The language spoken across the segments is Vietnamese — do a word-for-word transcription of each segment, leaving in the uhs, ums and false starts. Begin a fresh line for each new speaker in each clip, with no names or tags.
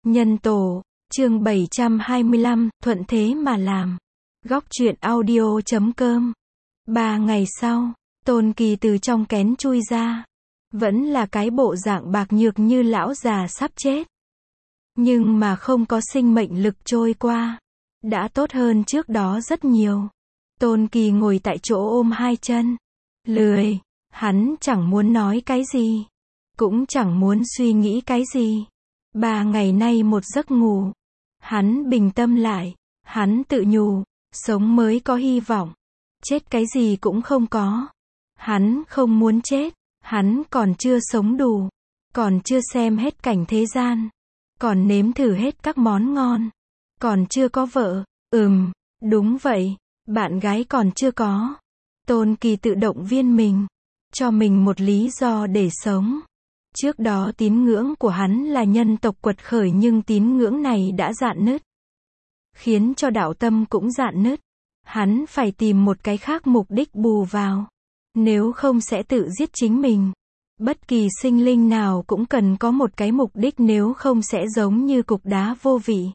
Nhân tổ, chương bảy trăm hai mươi lăm, thuận thế mà làm. Góc truyện audio chấm com. Ba ngày sau, Tôn Kỳ từ trong kén chui ra. Vẫn là cái bộ dạng bạc nhược như lão già sắp chết. Nhưng mà không có sinh mệnh lực trôi qua. Đã tốt hơn trước đó rất nhiều. Tôn Kỳ ngồi tại chỗ ôm hai chân. Lười. Hắn chẳng muốn nói cái gì. Cũng chẳng muốn suy nghĩ cái gì. Ba ngày nay một giấc ngủ. Hắn bình tâm lại. Hắn tự nhủ. Sống mới có hy vọng. Chết cái gì cũng không có. Hắn không muốn chết. Hắn còn chưa sống đủ. Còn chưa xem hết cảnh thế gian. Còn nếm thử hết các món ngon. Còn chưa có vợ. Ừm, đúng vậy. Bạn gái còn chưa có. Tôn Kỳ tự động viên mình. Cho mình một lý do để sống. Trước đó tín ngưỡng của hắn là nhân tộc quật khởi, nhưng tín ngưỡng này đã rạn nứt. Khiến cho đạo tâm cũng rạn nứt. Hắn phải tìm một cái khác mục đích bù vào. Nếu không sẽ tự giết chính mình. Bất kỳ sinh linh nào cũng cần có một cái mục đích, nếu không sẽ giống như cục đá vô vị.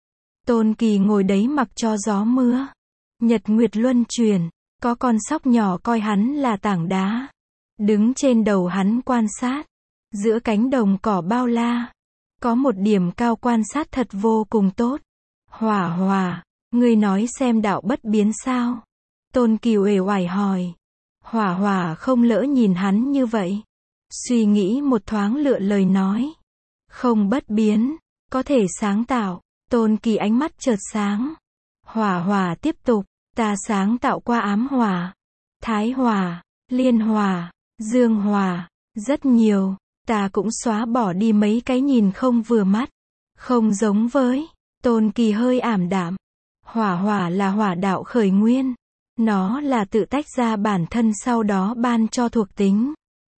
Tôn Kỳ ngồi đấy mặc cho gió mưa. Nhật nguyệt luân chuyển. Có con sóc nhỏ coi hắn là tảng đá. Đứng trên đầu hắn quan sát. Giữa cánh đồng cỏ bao la. Có một điểm cao quan sát thật vô cùng tốt. Hỏa Hỏa, ngươi nói xem đạo bất biến sao? Tôn Kỳ uể oải hỏi. Hỏa Hỏa không lỡ nhìn hắn như vậy. Suy nghĩ một thoáng lựa lời nói. Không bất biến, có thể sáng tạo. Tôn Kỳ ánh mắt chợt sáng. Hỏa Hỏa tiếp tục. Ta sáng tạo qua ám hỏa, thái hỏa, liên hỏa, dương hỏa, rất nhiều. Ta cũng xóa bỏ đi mấy cái nhìn không vừa mắt. Không giống với. Tôn Kỳ hơi ảm đạm. Hỏa hỏa là hỏa đạo khởi nguyên. Nó là tự tách ra bản thân sau đó ban cho thuộc tính.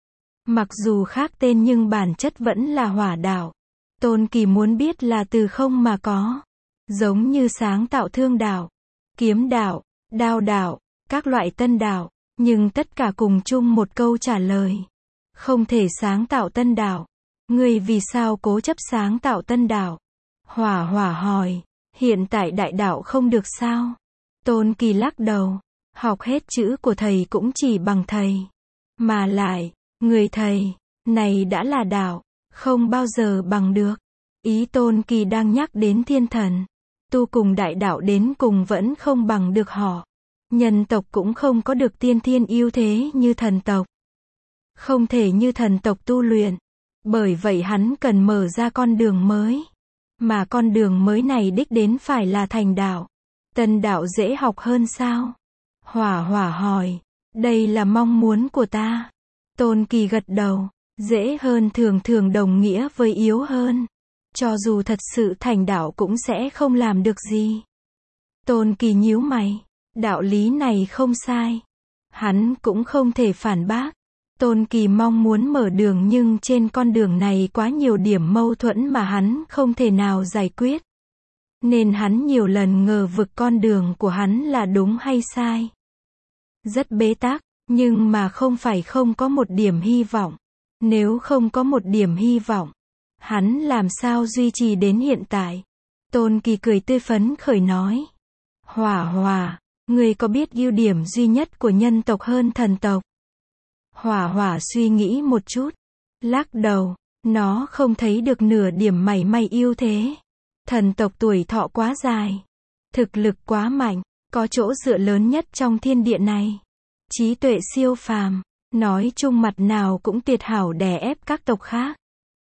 Mặc dù khác tên nhưng bản chất vẫn là hỏa đạo. Tôn Kỳ muốn biết là từ không mà có. Giống như sáng tạo thương đạo, kiếm đạo, đao đạo, các loại tân đạo. Nhưng tất cả cùng chung một câu trả lời. Không thể sáng tạo tân đạo. Ngươi vì sao cố chấp sáng tạo tân đạo? Hỏa Hỏa hỏi. Hiện tại đại đạo không được sao? Tôn Kỳ lắc đầu. Học hết chữ của thầy cũng chỉ bằng thầy. Mà lại, người thầy này đã là đạo, không bao giờ bằng được. Ý Tôn Kỳ đang nhắc đến thiên thần. Tu cùng đại đạo đến cùng vẫn không bằng được họ. Nhân tộc cũng không có được tiên thiên ưu thế như thần tộc. Không thể như thần tộc tu luyện. Bởi vậy hắn cần mở ra con đường mới. Mà con đường mới này đích đến phải là thành đạo. Tân đạo dễ học hơn sao? Hỏa Hỏa hỏi. Đây là mong muốn của ta. Tôn Kỳ gật đầu. Dễ hơn thường thường đồng nghĩa với yếu hơn. Cho dù thật sự thành đạo cũng sẽ không làm được gì. Tôn Kỳ nhíu mày. Đạo lý này không sai. Hắn cũng không thể phản bác. Tôn Kỳ mong muốn mở đường, nhưng trên con đường này quá nhiều điểm mâu thuẫn mà hắn không thể nào giải quyết. Nên hắn nhiều lần ngờ vực con đường của hắn là đúng hay sai. Rất bế tắc, nhưng mà không phải không có một điểm hy vọng. Nếu không có một điểm hy vọng, hắn làm sao duy trì đến hiện tại? Tôn Kỳ cười tươi phấn khởi nói. Hỏa Hỏa, ngươi có biết ưu điểm duy nhất của nhân tộc hơn thần tộc? Hỏa Hỏa suy nghĩ một chút. Lắc đầu. Nó không thấy được nửa điểm mảy may ưu thế. Thần tộc tuổi thọ quá dài. Thực lực quá mạnh. Có chỗ dựa lớn nhất trong thiên địa này. Trí tuệ siêu phàm. Nói chung mặt nào cũng tuyệt hảo đè ép các tộc khác.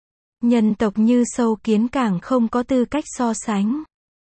Nhân tộc như sâu kiến, càng không có tư cách so sánh.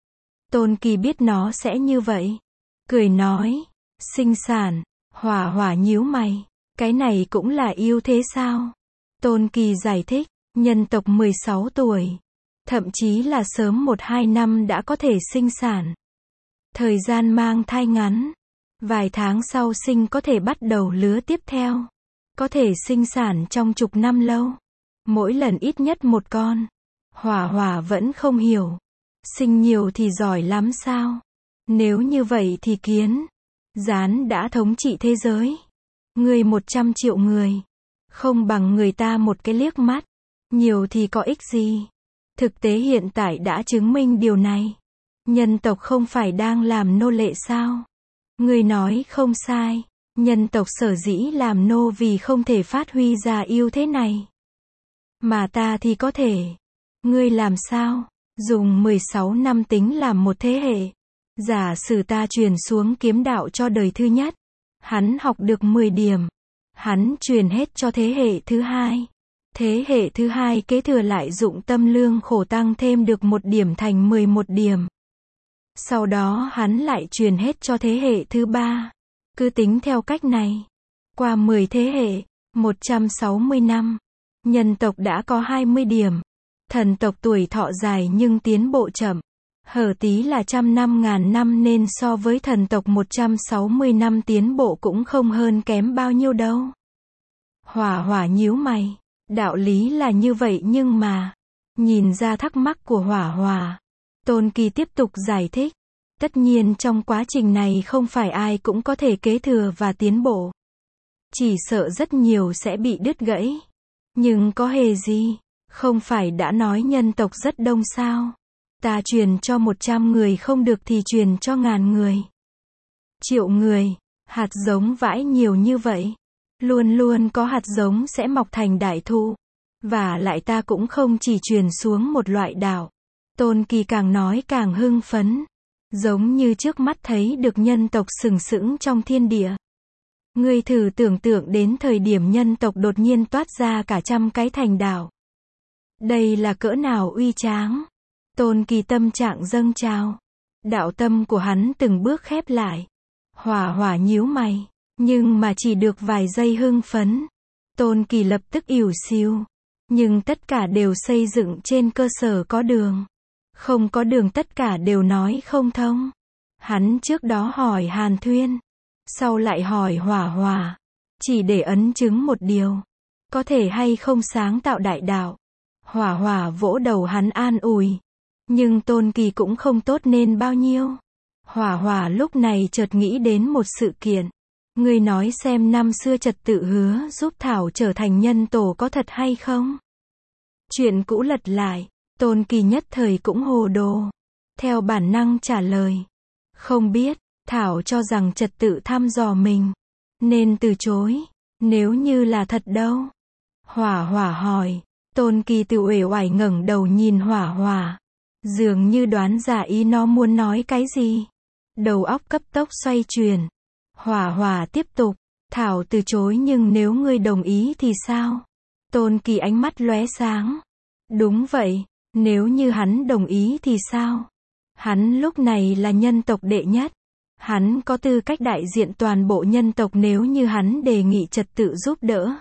Tôn Kỳ biết nó sẽ như vậy. Cười nói. Sinh sản. Hỏa Hỏa nhíu mày. Cái này cũng là ưu thế sao? Tôn Kỳ giải thích. Nhân tộc mười sáu tuổi. Thậm chí là sớm một hai năm đã có thể sinh sản. Thời gian mang thai ngắn. Vài tháng sau sinh có thể bắt đầu lứa tiếp theo. Có thể sinh sản trong chục năm lâu. Mỗi lần ít nhất một con. Hỏa Hỏa vẫn không hiểu. Sinh nhiều thì giỏi lắm sao? Nếu như vậy thì kiến gián đã thống trị thế giới. Người một trăm triệu người. Không bằng người ta một cái liếc mắt. Nhiều thì có ích gì? Thực tế hiện tại đã chứng minh điều này. Nhân tộc không phải đang làm nô lệ sao? Ngươi nói không sai. Nhân tộc sở dĩ làm nô vì không thể phát huy ra ưu thế này. Mà ta thì có thể. Ngươi làm sao? Dùng mười sáu năm tính làm một thế hệ. Giả sử ta truyền xuống kiếm đạo cho đời thứ nhất. Hắn học được mười điểm. Hắn truyền hết cho thế hệ thứ hai. Thế hệ thứ hai kế thừa lại dụng tâm lương khổ tăng thêm được một điểm thành mười một điểm. Sau đó hắn lại truyền hết cho thế hệ thứ ba. Cứ tính theo cách này. Qua mười thế hệ, một trăm sáu mươi năm. Nhân tộc đã có hai mươi điểm. Thần tộc tuổi thọ dài nhưng tiến bộ chậm. Hở tí là trăm năm ngàn năm nên so với thần tộc một trăm sáu mươi năm tiến bộ cũng không hơn kém bao nhiêu đâu. Hỏa Hỏa nhíu mày. Đạo lý là như vậy nhưng mà. Nhìn ra thắc mắc của Hỏa Hỏa. Tôn Kỳ tiếp tục giải thích. Tất nhiên trong quá trình này không phải ai cũng có thể kế thừa và tiến bộ. Chỉ sợ rất nhiều sẽ bị đứt gãy. Nhưng có hề gì? Không phải đã nói nhân tộc rất đông sao? Ta truyền cho một trăm người không được thì truyền cho ngàn người. Triệu người. Hạt giống vãi nhiều như vậy. Luôn luôn có hạt giống sẽ mọc thành đại thụ. Và lại ta cũng không chỉ truyền xuống một loại đạo. Tôn Kỳ càng nói càng hưng phấn. Giống như trước mắt thấy được nhân tộc sừng sững trong thiên địa. Ngươi thử tưởng tượng đến thời điểm nhân tộc đột nhiên toát ra cả trăm cái thành đạo. Đây là cỡ nào uy tráng. Tôn Kỳ tâm trạng dâng trào. Đạo tâm của hắn từng bước khép lại. Hỏa Hỏa nhíu mày. Nhưng mà chỉ được vài giây hưng phấn. Tôn Kỳ lập tức ỉu xìu. Nhưng tất cả đều xây dựng trên cơ sở có đường. Không có đường tất cả đều nói không thông. Hắn trước đó hỏi Hàn Thuyên. Sau lại hỏi Hỏa Hỏa. Chỉ để ấn chứng một điều. Có thể hay không sáng tạo đại đạo. Hỏa Hỏa vỗ đầu hắn an ủi. Nhưng Tôn Kỳ cũng không tốt nên bao nhiêu. Hỏa Hỏa lúc này chợt nghĩ đến một sự kiện. Ngươi nói xem năm xưa trật tự hứa giúp Thảo trở thành nhân tổ có thật hay không? Chuyện cũ lật lại. Tôn Kỳ nhất thời cũng hồ đồ. Theo bản năng trả lời. Không biết. Thảo cho rằng trật tự thăm dò mình. Nên từ chối. Nếu như là thật đâu? Hỏa Hỏa hỏi. Tôn Kỳ tự uể oải ngẩng đầu nhìn Hỏa Hỏa. Dường như đoán giả ý nó muốn nói cái gì. Đầu óc cấp tốc xoay chuyển. Hỏa Hỏa tiếp tục. Thảo từ chối nhưng nếu ngươi đồng ý thì sao? Tôn Kỳ ánh mắt lóe sáng. Đúng vậy. Nếu như hắn đồng ý thì sao? Hắn lúc này là nhân tộc đệ nhất. Hắn có tư cách đại diện toàn bộ nhân tộc nếu như hắn đề nghị trật tự giúp đỡ.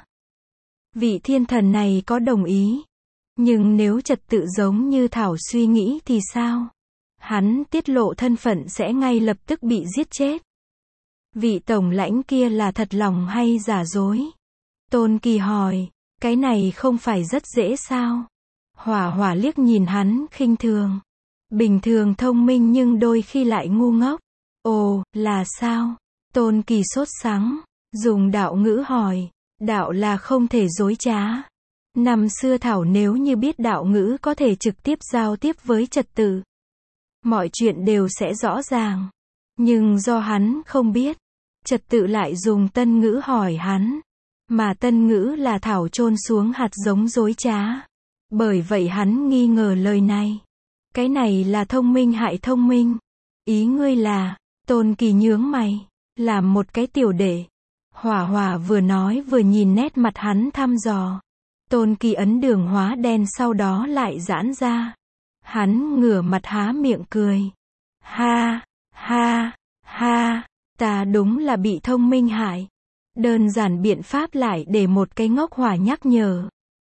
Vị thiên thần này có đồng ý. Nhưng nếu trật tự giống như Thảo suy nghĩ thì sao? Hắn tiết lộ thân phận sẽ ngay lập tức bị giết chết. Vị tổng lãnh kia là thật lòng hay giả dối? Tôn Kỳ hỏi. Cái này không phải rất dễ sao? Hỏa Hỏa liếc nhìn hắn khinh thường. Bình thường thông minh nhưng đôi khi lại ngu ngốc. Ồ, là sao? Tôn Kỳ sốt sắng. Dùng đạo ngữ hỏi. Đạo là không thể dối trá. Năm xưa Thảo nếu như biết đạo ngữ có thể trực tiếp giao tiếp với trật tự. Mọi chuyện đều sẽ rõ ràng. Nhưng do hắn không biết. Trật tự lại dùng tân ngữ hỏi hắn. Mà tân ngữ là Thảo chôn xuống hạt giống dối trá. Bởi vậy hắn nghi ngờ lời này. Cái này là thông minh hại thông minh. Ý ngươi là, Tôn Kỳ nhướng mày. Làm một cái tiểu đệ. Hỏa Hỏa vừa nói vừa nhìn nét mặt hắn thăm dò. Tôn Kỳ ấn đường hóa đen sau đó lại giãn ra. Hắn ngửa mặt há miệng cười. Ha, ha, ha, ta đúng là bị thông minh hại. Đơn giản biện pháp lại để một cái ngốc hỏa nhắc nhở.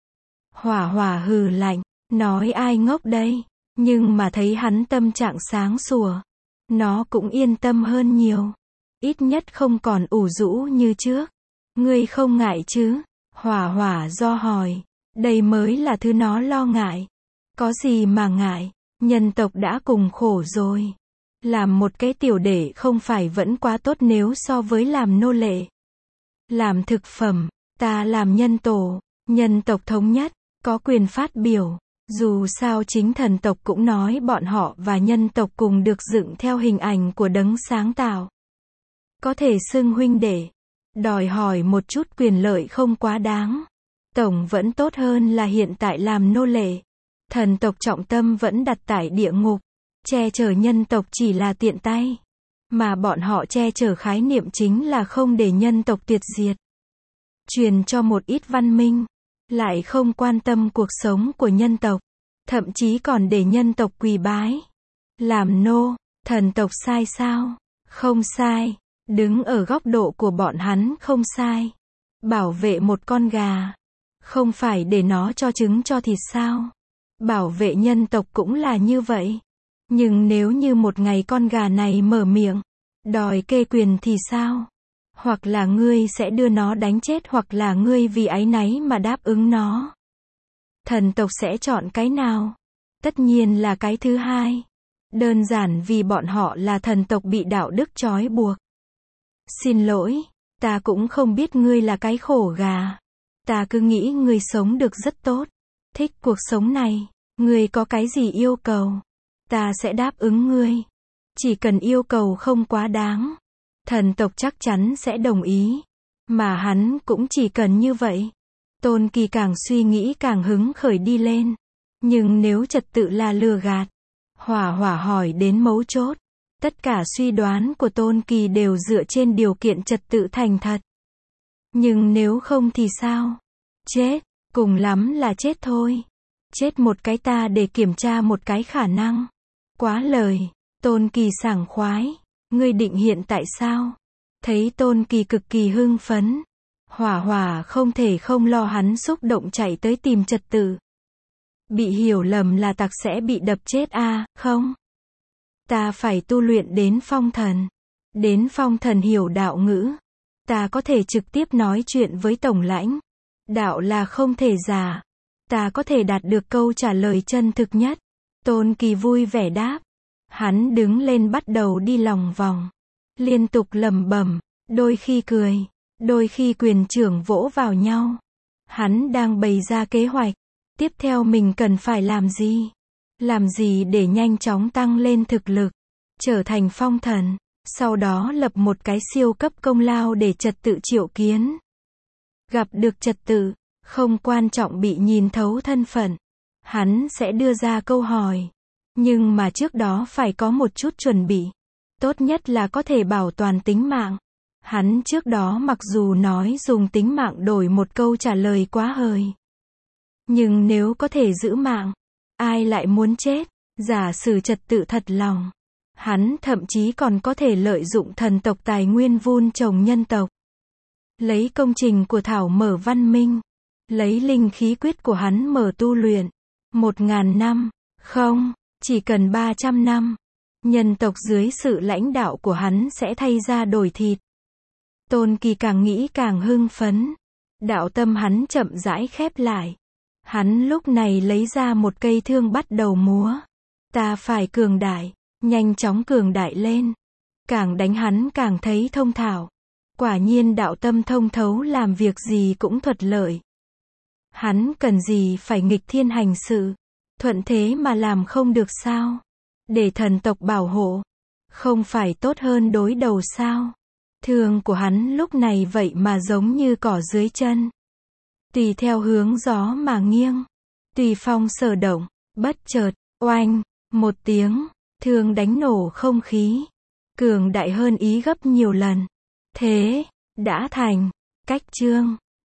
Hỏa Hỏa hừ lạnh, nói ai ngốc đây? Nhưng mà thấy hắn tâm trạng sáng sủa. Nó cũng yên tâm hơn nhiều. Ít nhất không còn ủ rũ như trước. Ngươi không ngại chứ? Hỏa Hỏa do hỏi. Đây mới là thứ nó lo ngại. Có gì mà ngại? Nhân tộc đã cùng khổ rồi. Làm một cái tiểu đệ không phải vẫn quá tốt nếu so với làm nô lệ. Làm thực phẩm, ta làm nhân tổ, nhân tộc thống nhất, có quyền phát biểu, Dù sao chính thần tộc cũng nói bọn họ và nhân tộc cùng được dựng theo hình ảnh của đấng sáng tạo. Có thể xưng huynh đệ. Đòi hỏi một chút quyền lợi không quá đáng. Tổng vẫn tốt hơn là hiện tại làm nô lệ. Thần tộc trọng tâm vẫn đặt tại địa ngục. Che chở nhân tộc chỉ là tiện tay. Mà bọn họ che chở khái niệm chính là không để nhân tộc tuyệt diệt. Truyền cho một ít văn minh. Lại không quan tâm cuộc sống của nhân tộc. Thậm chí còn để nhân tộc quỳ bái. Làm nô, thần tộc sai sao? Không sai. Đứng ở góc độ của bọn hắn không sai. Bảo vệ một con gà. Không phải để nó cho trứng cho thịt sao? Bảo vệ nhân tộc cũng là như vậy. Nhưng nếu như một ngày con gà này mở miệng, đòi kê quyền thì sao? Hoặc là ngươi sẽ đưa nó đánh chết hoặc là ngươi vì áy náy mà đáp ứng nó. Thần tộc sẽ chọn cái nào? Tất nhiên là cái thứ hai. Đơn giản vì bọn họ là thần tộc bị đạo đức trói buộc. Xin lỗi, ta cũng không biết ngươi là cái khổ gà. Ta cứ nghĩ ngươi sống được rất tốt. Thích cuộc sống này. Ngươi có cái gì yêu cầu? Ta sẽ đáp ứng ngươi. Chỉ cần yêu cầu không quá đáng. Thần tộc chắc chắn sẽ đồng ý. Mà hắn cũng chỉ cần như vậy. Tôn Kỳ càng suy nghĩ càng hứng khởi đi lên. Nhưng nếu trật tự là lừa gạt. Hỏa Hỏa hỏi đến mấu chốt. Tất cả suy đoán của Tôn Kỳ đều dựa trên điều kiện trật tự thành thật. Nhưng nếu không thì sao? Chết, cùng lắm là chết thôi. Chết một cái ta để kiểm tra một cái khả năng. Quá lời, Tôn Kỳ sảng khoái. Ngươi định hiện tại sao? Thấy Tôn Kỳ cực kỳ hưng phấn. Hỏa Hỏa không thể không lo hắn xúc động chạy tới tìm trật tự. Bị hiểu lầm là tặc sẽ bị đập chết a à, không? Ta phải tu luyện đến phong thần. Đến phong thần hiểu đạo ngữ. Ta có thể trực tiếp nói chuyện với tổng lãnh. Đạo là không thể giả. Ta có thể đạt được câu trả lời chân thực nhất. Tôn Kỳ vui vẻ đáp. Hắn đứng lên bắt đầu đi lòng vòng. Liên tục lẩm bẩm, đôi khi cười, đôi khi quyền trưởng vỗ vào nhau. Hắn đang bày ra kế hoạch. Tiếp theo mình cần phải làm gì? Làm gì để nhanh chóng tăng lên thực lực, trở thành phong thần, sau đó lập một cái siêu cấp công lao để trật tự triệu kiến. Gặp được trật tự, không quan trọng bị nhìn thấu thân phận. Hắn sẽ đưa ra câu hỏi. Nhưng mà trước đó phải có một chút chuẩn bị. Tốt nhất là có thể bảo toàn tính mạng. Hắn trước đó mặc dù nói dùng tính mạng đổi một câu trả lời quá hời. Nhưng nếu có thể giữ mạng, ai lại muốn chết? Giả sử trật tự thật lòng. Hắn thậm chí còn có thể lợi dụng thần tộc tài nguyên vun trồng nhân tộc. Lấy công trình của Thảo mở văn minh. Lấy linh khí quyết của hắn mở tu luyện. Một ngàn năm. Không, chỉ cần ba trăm năm. Nhân tộc dưới sự lãnh đạo của hắn sẽ thay ra đổi thịt. Tôn Kỳ càng nghĩ càng hưng phấn. Đạo tâm hắn chậm rãi khép lại. Hắn lúc này lấy ra một cây thương bắt đầu múa. Ta phải cường đại, nhanh chóng cường đại lên. Càng đánh hắn càng thấy thông thạo. Quả nhiên đạo tâm thông thấu làm việc gì cũng thuận lợi. Hắn cần gì phải nghịch thiên hành sự. Thuận thế mà làm không được sao? Để thần tộc bảo hộ. Không phải tốt hơn đối đầu sao? Thương của hắn lúc này vậy mà giống như cỏ dưới chân. Tùy theo hướng gió mà nghiêng. Tùy phong sở động. Bất chợt, oanh, một tiếng, thương đánh nổ không khí. Cường đại hơn ý gấp nhiều lần. Thế, đã thành. Cách chương.